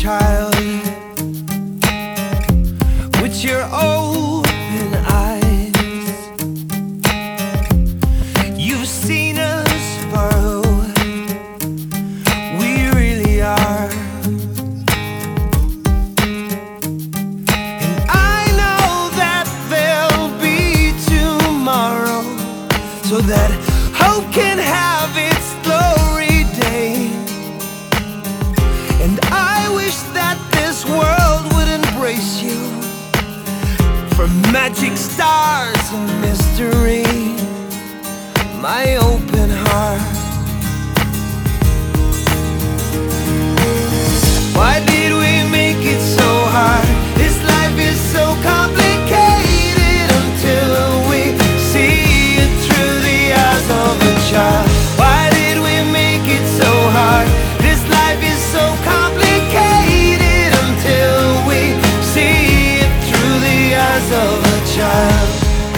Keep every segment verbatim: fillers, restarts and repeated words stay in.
child with your open eyes. You've seen us for who we really are, and I know that there'll be tomorrow, so that hope can have its glory day. And I wish that this world would embrace you, for magic, stars, and mystery, my open heart. Why did we make it so hard? This life is so complicated until we see it through the eyes of a child. Why did we make it so hard? This life is so complicated until we see it through the eyes of a child.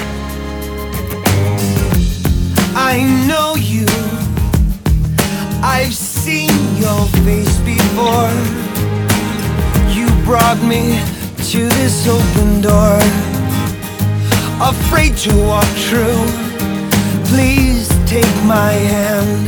I know you, I've seen your face before. You brought me to this open door, afraid to walk through. Please take my hand.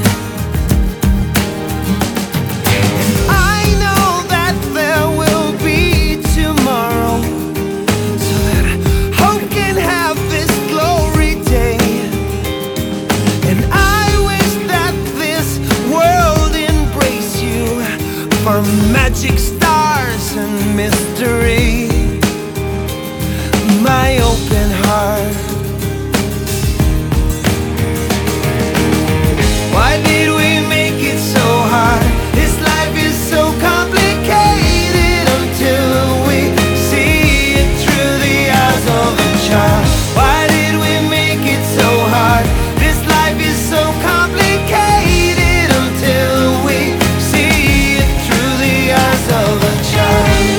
And I know that there will be tomorrow, so that hope can have this glory day. And I wish that this world embrace you, for magic, stars, and mystery, my open heart. Why did we make it so hard? This life is so complicated until we see it through the eyes of a child. Why did we make it so hard? This life is so complicated until we see it through the eyes of a child.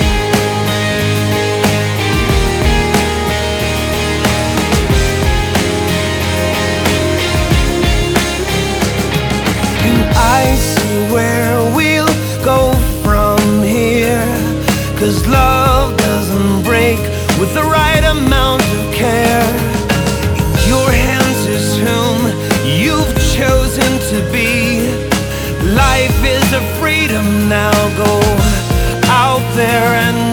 And I see where we'll go from here, 'cause love doesn't break with the right amount of care. In your hands is whom you've chosen to be. Life is a freedom now. Go out there and